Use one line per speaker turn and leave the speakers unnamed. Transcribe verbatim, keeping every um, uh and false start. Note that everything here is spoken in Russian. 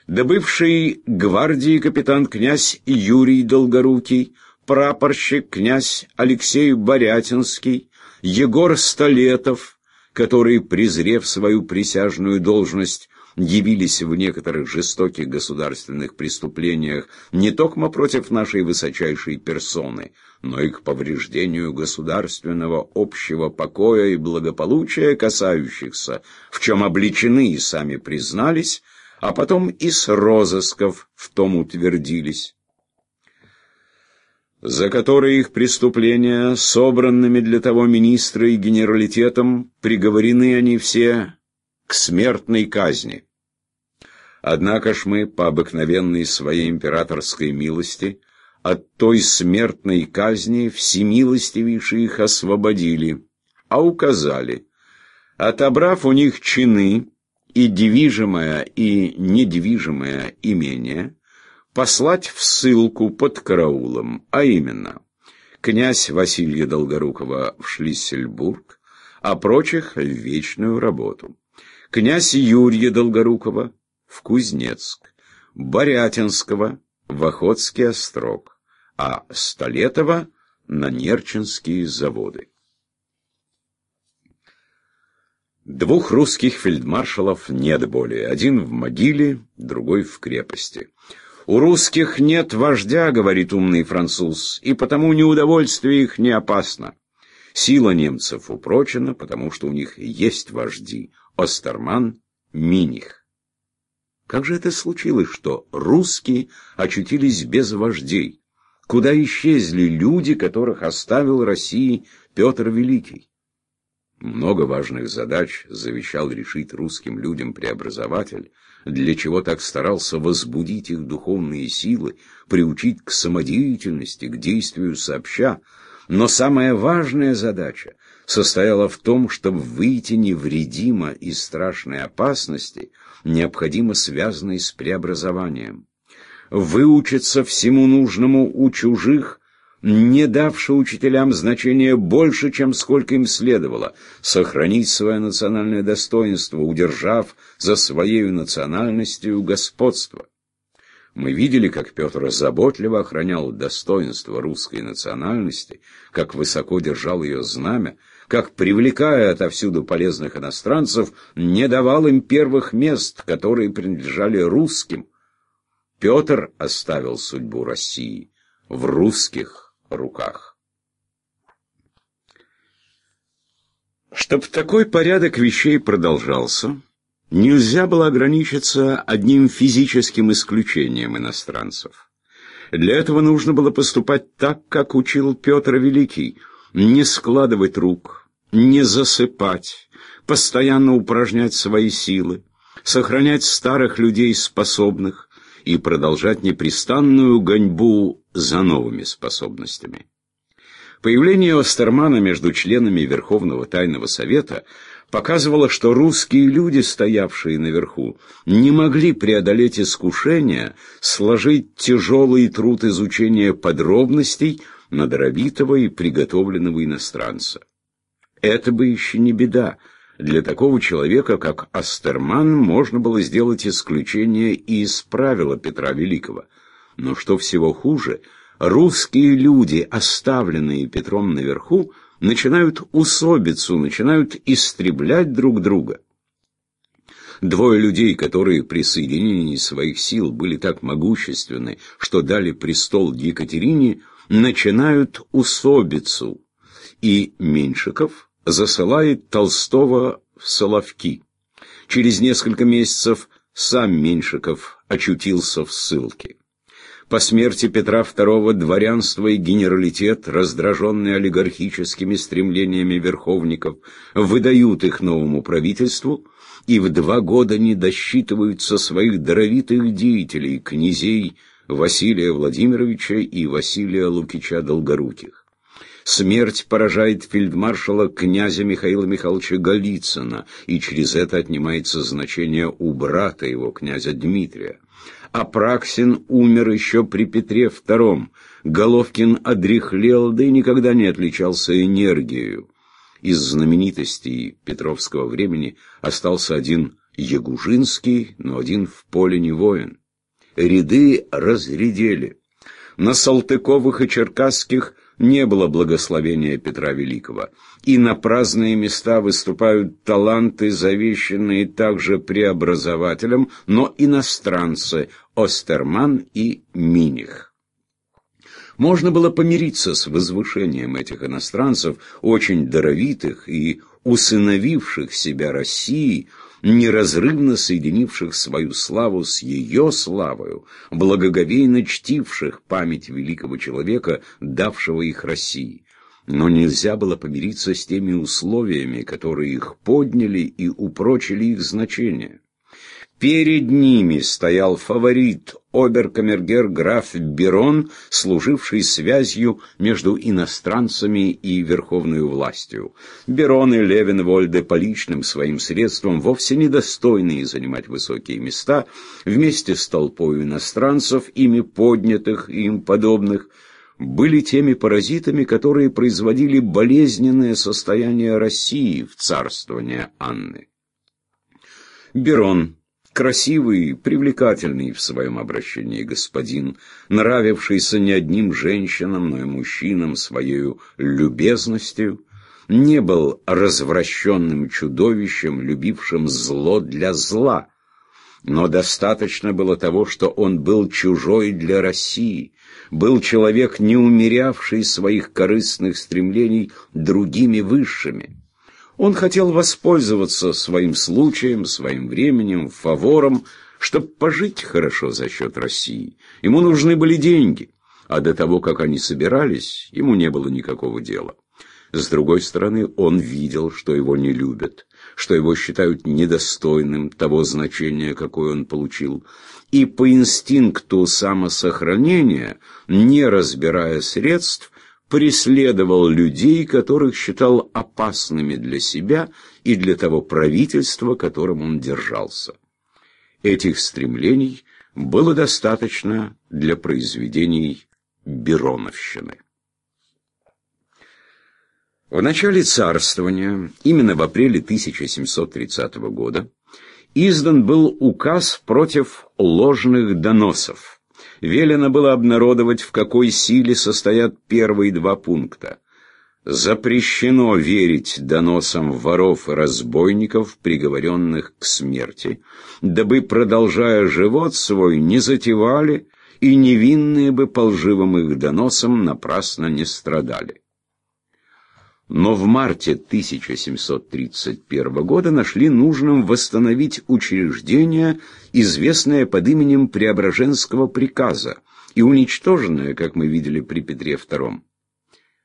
да бывший гвардии капитан князь Юрий Долгорукий, прапорщик князь Алексей Борятинский, Егор Столетов, которые, презрев свою присяжную должность, явились в некоторых жестоких государственных преступлениях не только против нашей высочайшей персоны, но и к повреждению государственного общего покоя и благополучия касающихся, в чем обличены и сами признались, а потом и с розысков в том утвердились, за которые их преступления, собранными для того министра и генералитетом, приговорены они все к смертной казни. Однако ж мы, по обыкновенной своей императорской милости, от той смертной казни всемилостивейше их освободили, а указали, отобрав у них чины и движимое, и недвижимое имение, послать в ссылку под караулом, а именно князь Василия Долгорукова в Шлиссельбург, а прочих в вечную работу, князь Юрия Долгорукова в Кузнецк, Борятинского в Охотский острог, а Столетова на Нерчинские заводы. Двух русских фельдмаршалов нет более, один в могиле, другой в крепости. «У русских нет вождя, — говорит умный француз, — и потому неудовольствие их не опасно. Сила немцев упрочена, потому что у них есть вожди — Остерман, Миних». Как же это случилось, что русские очутились без вождей? Куда исчезли люди, которых оставил России Петр Великий? Много важных задач завещал решить русским людям преобразователь, для чего так старался возбудить их духовные силы, приучить к самодеятельности, к действию сообща. Но самая важная задача состояла в том, чтобы выйти невредимо из страшной опасности, необходимо связанной с преобразованием. Выучиться всему нужному у чужих, не давши учителям значения больше, чем сколько им следовало, сохранить свое национальное достоинство, удержав за своей национальностью господство. Мы видели, как Петр заботливо охранял достоинство русской национальности, как высоко держал ее знамя, как, привлекая отовсюду полезных иностранцев, не давал им первых мест, которые принадлежали русским. Петр оставил судьбу России в русских руках. Чтоб такой порядок вещей продолжался, нельзя было ограничиться одним физическим исключением иностранцев. Для этого нужно было поступать так, как учил Петр Великий, не складывать рук, не засыпать, постоянно упражнять свои силы, сохранять старых людей способных и продолжать непрестанную гоньбу за новыми способностями. Появление Остермана между членами Верховного Тайного Совета показывало, что русские люди, стоявшие наверху, не могли преодолеть искушение сложить тяжелый труд изучения подробностей на даровитого и приготовленного иностранца. Это бы еще не беда. Для такого человека, как Остерман, можно было сделать исключение и из правила Петра Великого. Но что всего хуже, русские люди, оставленные Петром наверху, начинают усобицу, начинают истреблять друг друга. Двое людей, которые при соединении своих сил были так могущественны, что дали престол Екатерине, начинают усобицу, и Меньшиков засылает Толстого в Соловки. Через несколько месяцев сам Меньшиков очутился в ссылке. По смерти Петра второго дворянство и генералитет, раздраженные олигархическими стремлениями верховников, выдают их новому правительству и в два года не досчитываются своих даровитых деятелей, князей Василия Владимировича и Василия Лукича Долгоруких. Смерть поражает фельдмаршала князя Михаила Михайловича Голицына, и через это отнимается значение у брата его, князя Дмитрия. Апраксин умер еще при Петре втором, Головкин одряхлел, да и никогда не отличался энергией. Из знаменитостей петровского времени остался один Ягужинский, но один в поле не воин. Ряды разредели. На Салтыковых и Черкасских не было благословения Петра Великого, и на праздные места выступают таланты, завещанные также преобразователем, но иностранцы Остерман и Миних. Можно было помириться с возвышением этих иностранцев, очень даровитых и усыновивших себя России, неразрывно соединивших свою славу с ее славою, благоговейно чтивших память великого человека, давшего их России. Но нельзя было помириться с теми условиями, которые их подняли и упрочили их значение. Перед ними стоял фаворит, обер-камергер граф Берон, служивший связью между иностранцами и верховной властью. Берон и Левенвольде по личным своим средствам, вовсе недостойные занимать высокие места, вместе с толпой иностранцев, ими поднятых и им подобных, были теми паразитами, которые производили болезненное состояние России в царствование Анны. Берон, красивый, привлекательный в своем обращении господин, нравившийся не одним женщинам, но и мужчинам своей любезностью, не был развращенным чудовищем, любившим зло для зла, но достаточно было того, что он был чужой для России, был человек, не умерявший своих корыстных стремлений другими высшими. Он хотел воспользоваться своим случаем, своим временем, фавором, чтобы пожить хорошо за счет России. Ему нужны были деньги, а до того, как они собирались, ему не было никакого дела. С другой стороны, он видел, что его не любят, что его считают недостойным того значения, какое он получил, и по инстинкту самосохранения, не разбирая средств, преследовал людей, которых считал опасными для себя и для того правительства, которым он держался. Этих стремлений было достаточно для произведений Бероновщины. В начале царствования, именно в апреле тысяча семьсот тридцатого года, издан был указ против ложных доносов. Велено было обнародовать, в какой силе состоят первые два пункта. Запрещено верить доносам воров и разбойников, приговоренных к смерти, дабы, продолжая живот свой, не затевали, и невинные бы по лживым их доносам напрасно не страдали. Но в марте тысяча семьсот тридцать первого года нашли нужным восстановить учреждение, известное под именем Преображенского приказа и уничтоженное, как мы видели при Петре втором.